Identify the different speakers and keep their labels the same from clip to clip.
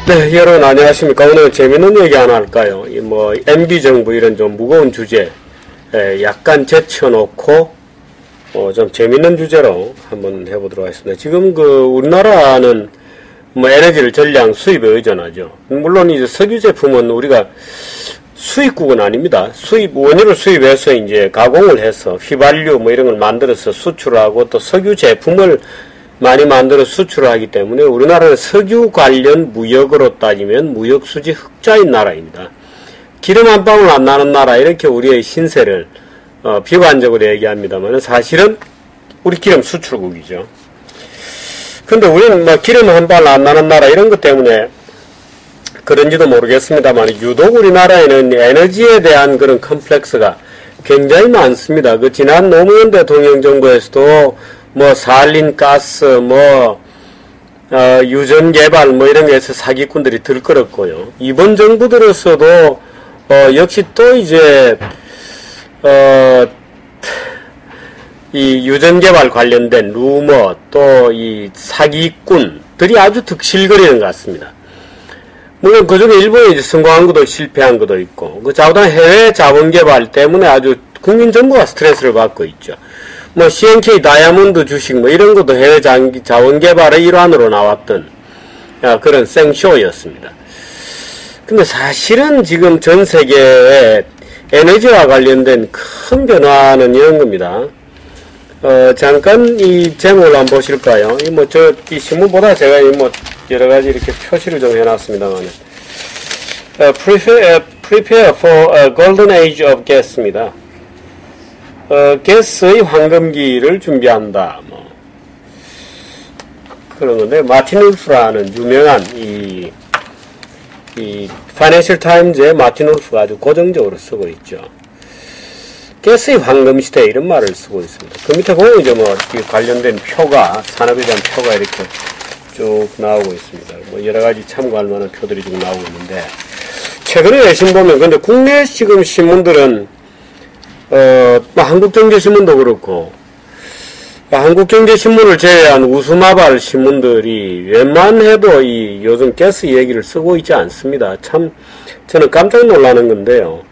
Speaker 1: 네, 여러분 안녕하십니까. 오늘 재밌는 얘기 하나 할까요? MB 정부 이런 좀 무거운 주제, 약간 제쳐놓고, 좀 재밌는 주제로 한번 해보도록 하겠습니다. 지금 우리나라는 에너지를 전량 수입에 의존하죠. 물론 이제 석유 제품은 우리가 수입국은 아닙니다. 원유를 수입해서 이제 가공을 해서 휘발유 이런 걸 만들어서 수출하고 또 석유 제품을 많이 만들어 수출을 하기 때문에 우리나라는 석유 관련 무역으로 따지면 무역 수지 흑자인 나라입니다. 기름 한 방울 안 나는 나라 이렇게 우리의 신세를 비관적으로 얘기합니다만 사실은 우리 기름 수출국이죠. 근데 우리는 기름 한 방울 안 나는 나라 이런 것 때문에 그런지도 모르겠습니다만 유독 우리나라에는 에너지에 대한 그런 컴플렉스가 굉장히 많습니다. 지난 노무현 대통령 정부에서도 산린 가스, 유전 개발, 이런 거에서 사기꾼들이 들끓었고요. 이번 정부 들어서도, 역시 또 이제, 이 유전 개발 관련된 루머, 또 이 사기꾼들이 아주 득실거리는 것 같습니다. 물론 그 중에 일본이 이제 성공한 것도 실패한 것도 있고, 자우당 해외 자본 개발 때문에 아주 국민 정부가 스트레스를 받고 있죠. CNK 다이아몬드 주식 이런 것도 해외 자원 개발의 일환으로 나왔던 그런 생쇼였습니다. 근데 사실은 지금 전 세계에 에너지와 관련된 큰 변화는 이런 겁니다. 잠깐 이 제목을 한번 보실까요? 이 신문보다 제가 여러 가지 이렇게 표시를 좀 해놨습니다만, prepare for a golden age of gas입니다. 가스의 황금기를 준비한다. 그런 건데, 마틴 울프라는 유명한 이 파이낸셜 타임즈의 마틴 울프가 아주 고정적으로 쓰고 있죠. 가스의 황금시대 이런 말을 쓰고 있습니다. 그 밑에 보면 이제 이 관련된 표가, 산업에 대한 표가 이렇게 쭉 나오고 있습니다. 여러 가지 참고할 만한 표들이 쭉 나오고 있는데, 최근에 내신 보면, 근데 국내 지금 신문들은 한국경제신문도 그렇고, 한국경제신문을 제외한 우스마발 신문들이 웬만해도 요즘 가스 얘기를 쓰고 있지 않습니다. 참, 저는 깜짝 놀라는 건데요.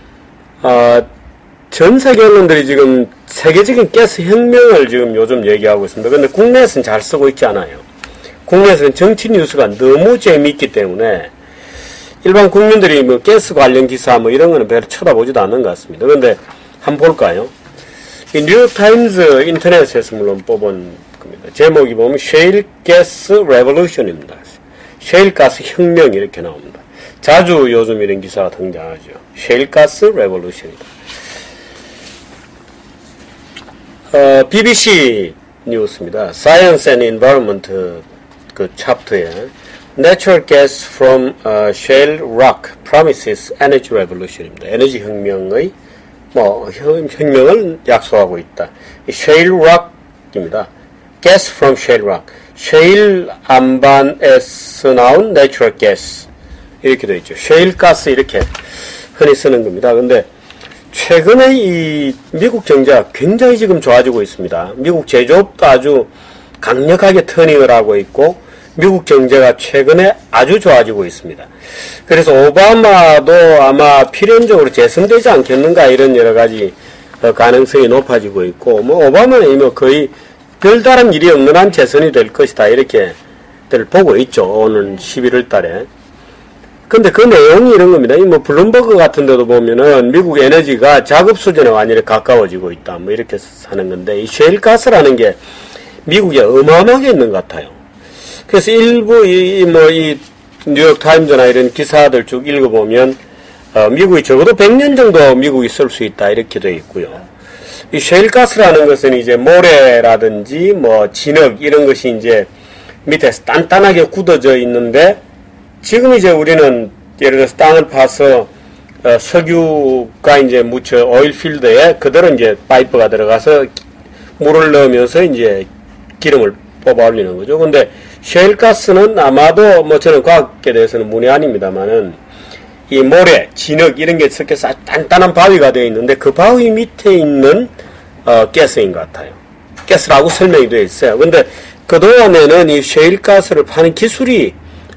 Speaker 1: 전 세계 언론들이 지금 세계적인 가스 혁명을 지금 요즘 얘기하고 있습니다. 근데 국내에서는 잘 쓰고 있지 않아요. 국내에서는 정치 뉴스가 너무 재미있기 때문에 일반 국민들이 가스 관련 기사 이런 거는 별로 쳐다보지도 않는 것 같습니다. 그런데 한번 볼까요? 이 뉴욕타임즈 인터넷에서 물론 뽑은 겁니다. 제목이 보면 셰일 가스 레볼루션입니다. 셰일 가스 혁명 이렇게 나옵니다. 자주 요즘 이런 기사가 등장하죠. 셰일 가스 레볼루션이다. BBC 뉴스입니다. Science and Environment 그 챕터에 Natural gas from shale rock promises energy revolution입니다. 에너지 혁명의 혁명을 약속하고 있다. shale rock입니다. gas from shale rock. shale 안반에서 나온 natural gas 이렇게 되어 있죠. shale 가스 이렇게 흔히 쓰는 겁니다. 근데 최근에 이 미국 경제가 굉장히 지금 좋아지고 있습니다. 미국 제조업도 아주 강력하게 터닝을 하고 있고 미국 경제가 최근에 아주 좋아지고 있습니다. 그래서 오바마도 아마 필연적으로 재선되지 않겠는가 이런 여러 가지 가능성이 높아지고 있고 오바마는 이미 거의 별다른 일이 없는 한 재선이 될 것이다 이렇게들 보고 있죠. 오늘 11월 달에. 근데 그 내용이 이런 겁니다. 블룸버그 같은 데도 보면은 미국 에너지가 작업 수준에 완전히 가까워지고 있다. 이렇게 하는 건데, 이 셰일 가스라는 게 미국에 어마어마하게 있는 것 같아요. 그래서 일부 이 뉴욕타임즈나 이런 기사들 쭉 읽어보면, 미국이 적어도 100년 정도 미국이 쓸 수 있다. 이렇게 되어 있고요. 이 셰일 가스라는 것은 이제 모래라든지 진흙 이런 것이 이제 밑에서 단단하게 굳어져 있는데, 지금 이제 우리는 예를 들어서 땅을 파서 석유가 이제 묻혀 오일필드에 그대로 이제 파이프가 들어가서 물을 넣으면서 이제 기름을 뽑아 올리는 거죠. 근데 셰일 가스는 아마도 저는 과학에 대해서는 문외한입니다만은 이 모래, 진흙 이런 게 섞여서 단단한 바위가 되어 있는데 그 바위 밑에 있는 가스인 것 같아요. 가스라고 설명이 되어 있어요. 근데 그동안에는 이 셰일 가스를 파는 기술이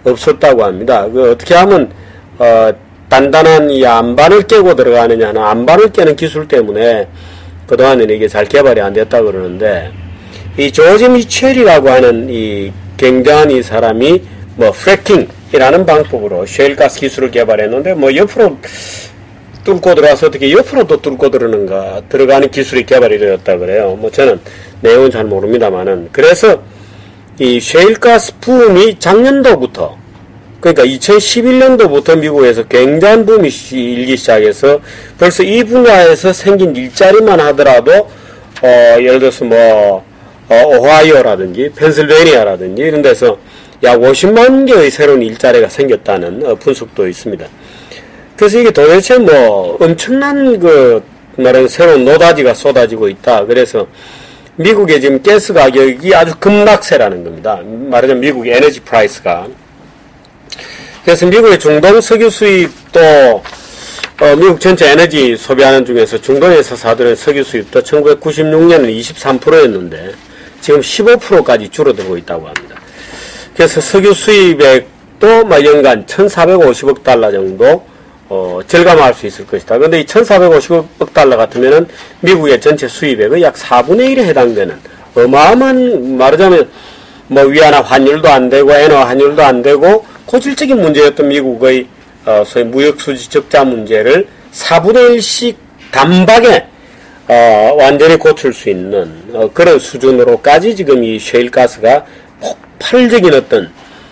Speaker 1: 없었다고 합니다. 어떻게 하면 단단한 이 안반을 깨고 들어가느냐는 안반을 깨는 기술 때문에 그동안에는 이게 잘 개발이 안 됐다 그러는데, 이 조지 미첼이라고 하는 이 굉장한 이 사람이 프래킹이라는 방법으로 셰일가스 기술을 개발했는데, 옆으로 뚫고 들어가서 어떻게 옆으로 또 뚫고 들어가는 기술이 개발이 되었다 그래요. 저는 내용은 잘 모릅니다만은. 그래서 이 셰일가스 붐이 작년도부터, 그러니까 2011년도부터 미국에서 굉장한 붐이 일기 시작해서 벌써 이 분야에서 생긴 일자리만 하더라도 예를 들어서 오하이오라든지 펜실베니아라든지 이런 데서 약 50만 개의 새로운 일자리가 생겼다는 분석도 있습니다. 그래서 이게 도대체 엄청난 새로운 노다지가 쏟아지고 있다. 그래서 미국의 지금 가스 가격이 아주 급락세라는 겁니다. 말하자면 미국의 에너지 프라이스가. 그래서 미국의 중동 석유 수입도 미국 전체 에너지 소비하는 중에서 중동에서 사들인 석유 수입도 1996년에는 23%였는데 지금 15%까지 줄어들고 있다고 합니다. 그래서 석유 수입액도 연간 1,450억 달러 정도 절감할 수 있을 것이다. 그런데 이 1,450억 달러 같으면은 미국의 전체 수입액의 약 4분의 1에 해당되는 어마어마한, 말하자면 위안화 환율도 안 되고 엔화 환율도 안 되고 고질적인 문제였던 미국의 소위 무역수지 적자 문제를 4분의 1씩 단박에 완전히 고칠 수 있는 그런 수준으로까지 지금 이 셰일가스가 폭발적인 어떤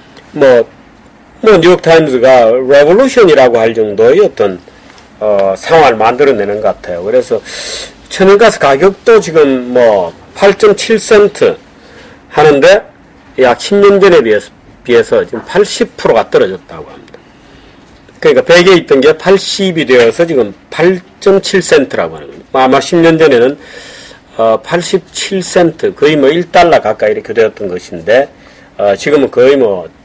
Speaker 1: 뉴욕타임즈가 레볼루션이라고 할 정도의 어떤 상황을 만들어내는 것 같아요. 그래서 천연가스 가격도 지금 8.7센트 하는데 약 10년 전에 비해서 지금 80%가 떨어졌다고 합니다. 그러니까 100에 있던 게 80이 되어서 지금 8.7센트라고 하는 겁니다. 아마 10년 전에는 87센트, 거의 1달러 가까이 이렇게 되었던 것인데 지금은 거의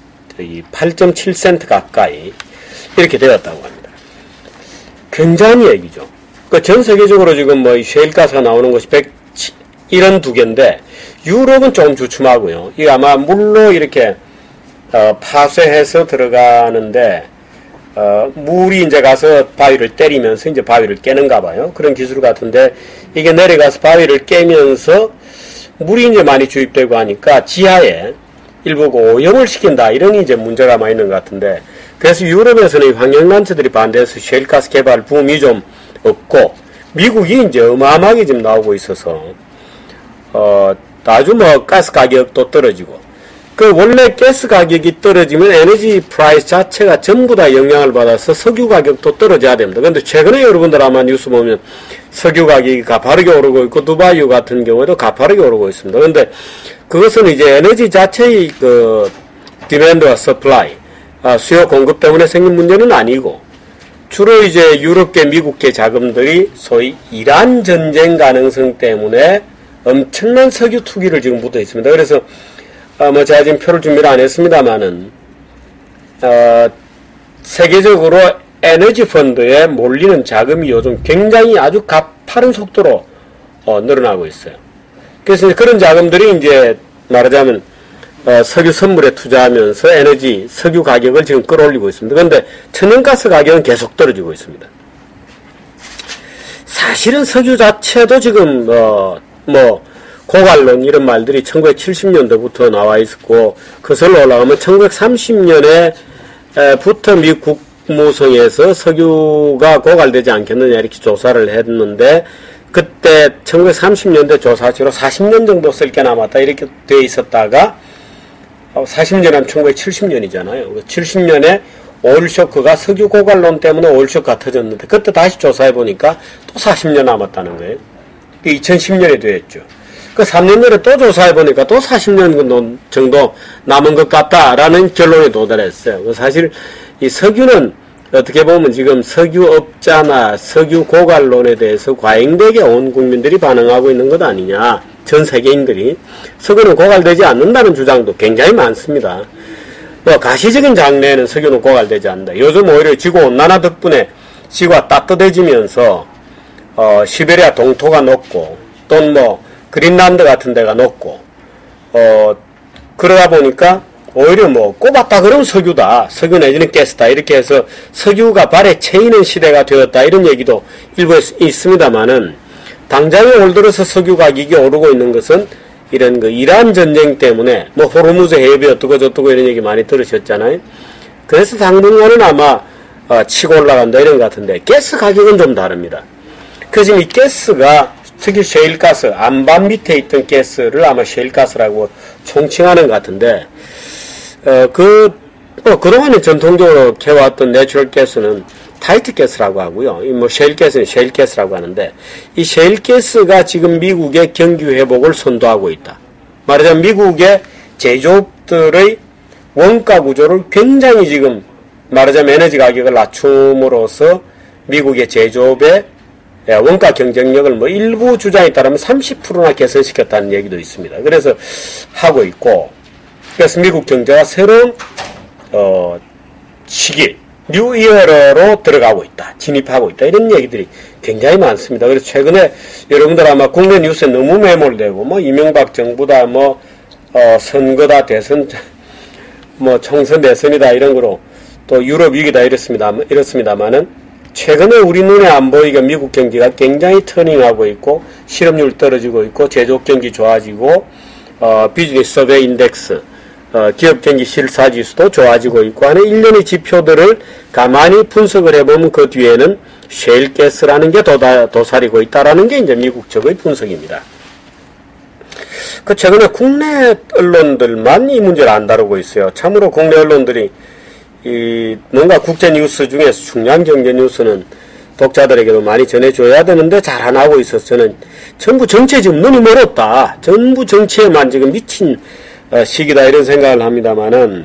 Speaker 1: 8.7센트 가까이 이렇게 되었다고 합니다. 굉장한 얘기죠. 전 세계적으로 지금 셰일가스가 나오는 것이 172개인데 유럽은 조금 주춤하고요. 이게 아마 물로 이렇게 파쇄해서 들어가는데 물이 이제 가서 바위를 때리면서 이제 바위를 깨는가 봐요. 그런 기술 같은데 이게 내려가서 바위를 깨면서 물이 이제 많이 주입되고 하니까 지하에 일부 오염을 시킨다. 이런 이제 문제가 많이 있는 것 같은데, 그래서 유럽에서는 환경단체들이 반대해서 셰일가스 개발 붐이 좀 없고, 미국이 이제 어마어마하게 지금 나오고 있어서, 아주 가스 가격도 떨어지고, 원래 가스 가격이 떨어지면 에너지 프라이스 자체가 전부 다 영향을 받아서 석유 가격도 떨어져야 됩니다. 근데 최근에 여러분들 아마 뉴스 보면 석유 가격이 가파르게 오르고 있고, 두바이 같은 경우에도 가파르게 오르고 있습니다. 근데 그것은 이제 에너지 자체의 디맨드와 서플라이, 수요 공급 때문에 생긴 문제는 아니고, 주로 이제 유럽계, 미국계 자금들이 소위 이란 전쟁 가능성 때문에 엄청난 석유 투기를 지금 묻어 있습니다. 그래서 제가 지금 표를 준비를 안 했습니다만은 세계적으로 에너지 펀드에 몰리는 자금이 요즘 굉장히 아주 가파른 속도로 늘어나고 있어요. 그래서 그런 자금들이 이제 말하자면 석유 선물에 투자하면서 석유 가격을 지금 끌어올리고 있습니다. 그런데 천연가스 가격은 계속 떨어지고 있습니다. 사실은 석유 자체도 지금 고갈론 이런 말들이 1970년대부터 나와 있었고, 거슬러 올라가면 1930년에부터 미국 국무성에서 석유가 고갈되지 않겠느냐 이렇게 조사를 했는데, 그때 1930년대 조사치로 40년 정도 쓸 게 남았다 이렇게 되어 있었다가 40년 하면 1970년이잖아요. 70년에 오일쇼크가 석유 고갈론 때문에 오일쇼크가 터졌는데 그때 다시 조사해 보니까 또 40년 남았다는 거예요. 2010년에 되었죠. 그 3년 전에 또 조사해 보니까 또 40년 정도 남은 것 같다라는 결론에 도달했어요. 사실 이 석유는 어떻게 보면 지금 석유업자나 석유 고갈론에 대해서 과잉되게 온 국민들이 반응하고 있는 것 아니냐. 전 세계인들이. 석유는 고갈되지 않는다는 주장도 굉장히 많습니다. 가시적인 장래에는 석유는 고갈되지 않는다. 요즘 오히려 지구온난화 덕분에 지구가 따뜻해지면서 시베리아 동토가 녹고 또는 그린란드 같은 데가 녹고 그러다 보니까 오히려 뭐 꼽았다 그러면 석유다, 석유 내지는 가스다, 이렇게 해서 석유가 발에 채이는 시대가 되었다, 이런 얘기도 일부에 있습니다만은, 당장에 올 들어서 석유 가격이 오르고 있는 것은 이런 그 이란 전쟁 때문에 뭐 호르무즈 해협이 어떻고 저떻고 이런 얘기 많이 들으셨잖아요. 그래서 당분간은 아마 치고 올라간다 이런 것 같은데, 가스 가격은 좀 다릅니다. 그래서 지금 이 가스가 특히 셰일가스, 안반 밑에 있던 가스를 아마 셰일가스라고 총칭하는 것 같은데, 그동안에 전통적으로 캐왔던 내추럴 가스는 타이트 가스라고 하고요. 뭐 셰일 가스는 셰일 가스라고 하는데, 이 셰일 가스가 지금 미국의 경기 회복을 선도하고 있다. 말하자면 미국의 제조업들의 원가 구조를 굉장히 지금 말하자면 에너지 가격을 낮춤으로써 미국의 제조업의 원가 경쟁력을 뭐 일부 주장에 따르면 30%나 개선시켰다는 얘기도 있습니다. 그래서 하고 있고, 그래서 미국 경제가 새로운 시기, 뉴 이어로 들어가고 있다, 진입하고 있다, 이런 얘기들이 굉장히 많습니다. 그래서 최근에 여러분들 아마 국내 뉴스에 너무 매몰되고, 뭐 이명박 정부다, 뭐 선거다, 대선, 뭐 총선 대선이다 이런 거로, 또 유럽 위기다 이렇습니다만은, 최근에 우리 눈에 안 보이게 미국 경기가 굉장히 터닝하고 있고, 실업률 떨어지고 있고, 제조업 경기 좋아지고, 비즈니스 서베이 인덱스, 기업 경기 실사지수도 좋아지고 있고 하는 일련의 지표들을 가만히 분석을 해보면 그 뒤에는 셰일 가스라는 게 도사리고 있다라는 게 이제 미국 측의 분석입니다. 그 최근에 국내 언론들만 이 문제를 안 다루고 있어요. 참으로 국내 언론들이 뭔가 국제 뉴스 중에서 중요한 경제 뉴스는 독자들에게도 많이 전해줘야 되는데 잘 안 하고 있어서 저는 전부 정치에 지금 눈이 멀었다, 전부 정치에만 지금 미친 시기다 이런 생각을 합니다만은,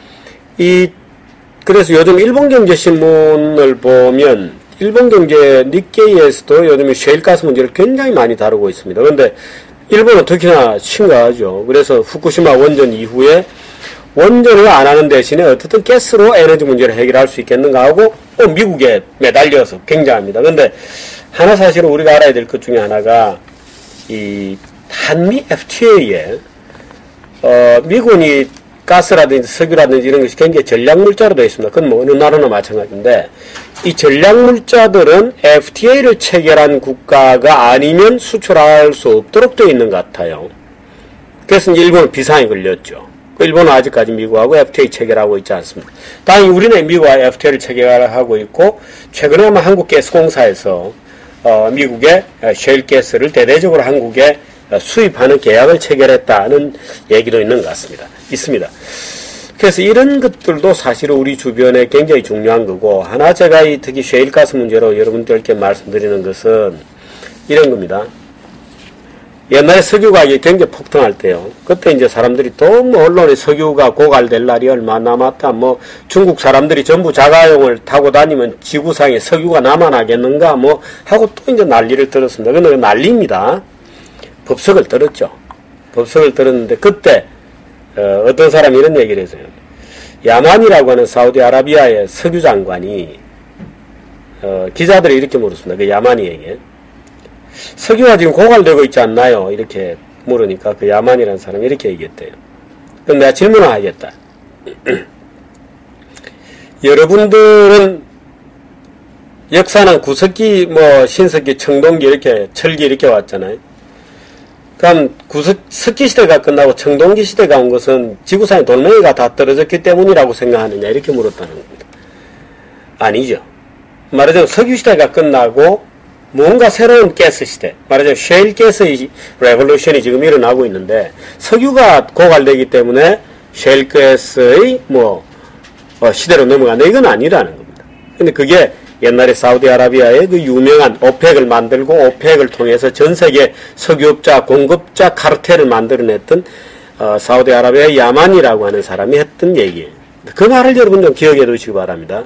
Speaker 1: 그래서 요즘 일본경제신문을 보면 일본경제 니케이에서도 요즘 셰일가스 문제를 굉장히 많이 다루고 있습니다. 그런데 일본은 특히나 심각하죠. 그래서 후쿠시마 원전 이후에 원전을 안 하는 대신에 어떻든 가스로 에너지 문제를 해결할 수 있겠는가 하고 미국에 매달려서 굉장합니다. 그런데 하나 사실은 우리가 알아야 될 것 중에 하나가 이 한미 FTA에 미군이 가스라든지 석유라든지 이런 것이 굉장히 전략물자로 되어 있습니다. 그건 뭐 어느 나라나 마찬가지인데, 이 전략물자들은 FTA를 체결한 국가가 아니면 수출할 수 없도록 되어 있는 것 같아요. 그래서 이제 일본은 비상에 걸렸죠. 일본은 아직까지 미국하고 FTA 체결하고 있지 않습니다. 당연히 우리는 미국과 FTA를 체결하고 있고, 최근에 아마 한국가스공사에서 미국의 셰일 가스를 대대적으로 한국에 수입하는 계약을 체결했다는 얘기도 있는 것 같습니다. 있습니다. 그래서 이런 것들도 사실은 우리 주변에 굉장히 중요한 거고, 하나 제가 특히 셰일가스 문제로 여러분들께 말씀드리는 것은 이런 겁니다. 옛날에 석유 가격이 굉장히 폭등할 때요, 그때 이제 사람들이 또 뭐 언론에 석유가 고갈될 날이 얼마 남았다, 뭐 중국 사람들이 전부 자가용을 타고 다니면 지구상에 석유가 남아나겠는가 뭐 하고 또 이제 난리를 떨었습니다. 근데 난리입니다. 법석을 떨었죠. 법석을 떨었는데, 그때 어떤 사람이 이런 얘기를 했어요. 야만이라고 하는 사우디아라비아의 석유 장관이 기자들이 이렇게 물었습니다. 그 야만이에게 석유가 지금 고갈되고 있지 않나요? 이렇게 물으니까 그 야만이라는 사람이 이렇게 얘기했대요. 그럼 내가 질문을 하겠다. 여러분들은 역사는 구석기, 뭐 신석기, 청동기 이렇게 철기 이렇게 왔잖아요. 그럼 석기 시대가 끝나고 청동기 시대가 온 것은 지구상에 돌멩이가 다 떨어졌기 때문이라고 생각하느냐 이렇게 물었다는 겁니다. 아니죠. 말하자면 석유 시대가 끝나고 뭔가 새로운 가스 시대, 말하자면 셰일 가스의 레볼루션이 지금 일어나고 있는데, 석유가 고갈되기 때문에 셰일 가스의 시대로 넘어간다, 이건 아니라는 겁니다. 근데 그게 옛날에 사우디아라비아의 그 유명한 오펙을 만들고 오펙을 통해서 전 세계 석유업자, 공급자 카르텔을 만들어냈던 사우디아라비아의 야만이라고 하는 사람이 했던 얘기예요. 그 말을 여러분 좀 기억해 두시기 바랍니다.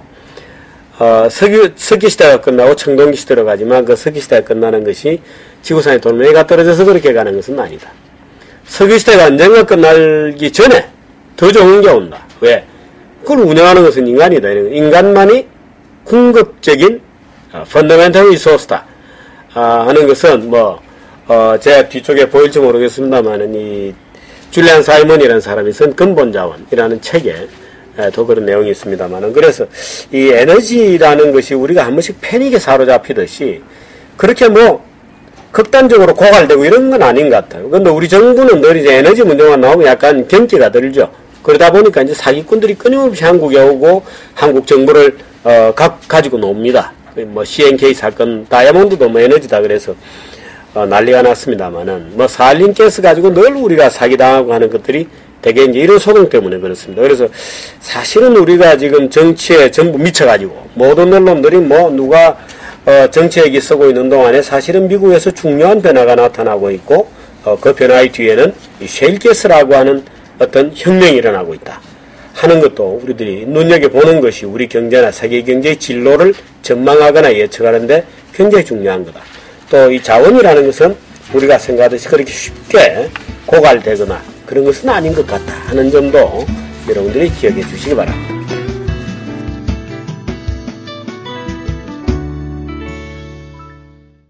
Speaker 1: 석기 시대가 끝나고 청동기 시대로 가지만 그 석기 시대가 끝나는 것이 지구상에 돌멩이가 떨어져서 그렇게 가는 것은 아니다. 석유 시대가 언젠가 끝나기 전에 더 좋은 게 온다. 왜? 그걸 운영하는 것은 인간이다. 인간만이 궁극적인 fundamental resource다 하는 것은 제가 뒤쪽에 보일지 모르겠습니다만은 이 줄리안 사이먼이라는 사람이 쓴 근본자원이라는 책에도 그런 내용이 있습니다만은, 그래서 이 에너지라는 것이 우리가 한 번씩 패닉에 사로잡히듯이 그렇게 뭐 극단적으로 고갈되고 이런 건 아닌 것 같아요. 근데 우리 정부는 늘 이제 에너지 문제만 나오면 약간 경기가 들죠. 그러다 보니까 이제 사기꾼들이 끊임없이 한국에 오고 한국 정부를 가지고 놉니다. 뭐 CNK 사건, 다이아몬드도 뭐 에너지다 그래서 난리가 났습니다만은, 뭐 산림 가스 가지고 늘 우리가 사기당하고 하는 것들이 대개 이제 이런 소동 때문에 그렇습니다. 그래서 사실은 우리가 지금 정치에 전부 미쳐가지고 모든 언론들이 뭐 누가 정치 얘기 쓰고 있는 동안에 사실은 미국에서 중요한 변화가 나타나고 있고, 그 변화의 뒤에는 이 셰일가스라고 하는 어떤 혁명이 일어나고 있다 하는 것도 우리들이 눈여겨보는 것이 우리 경제나 세계 경제의 진로를 전망하거나 예측하는데 굉장히 중요한 거다. 또 이 자원이라는 것은 우리가 생각하듯이 그렇게 쉽게 고갈되거나 그런 것은 아닌 것 같다 하는 점도 여러분들이 기억해 주시기 바랍니다.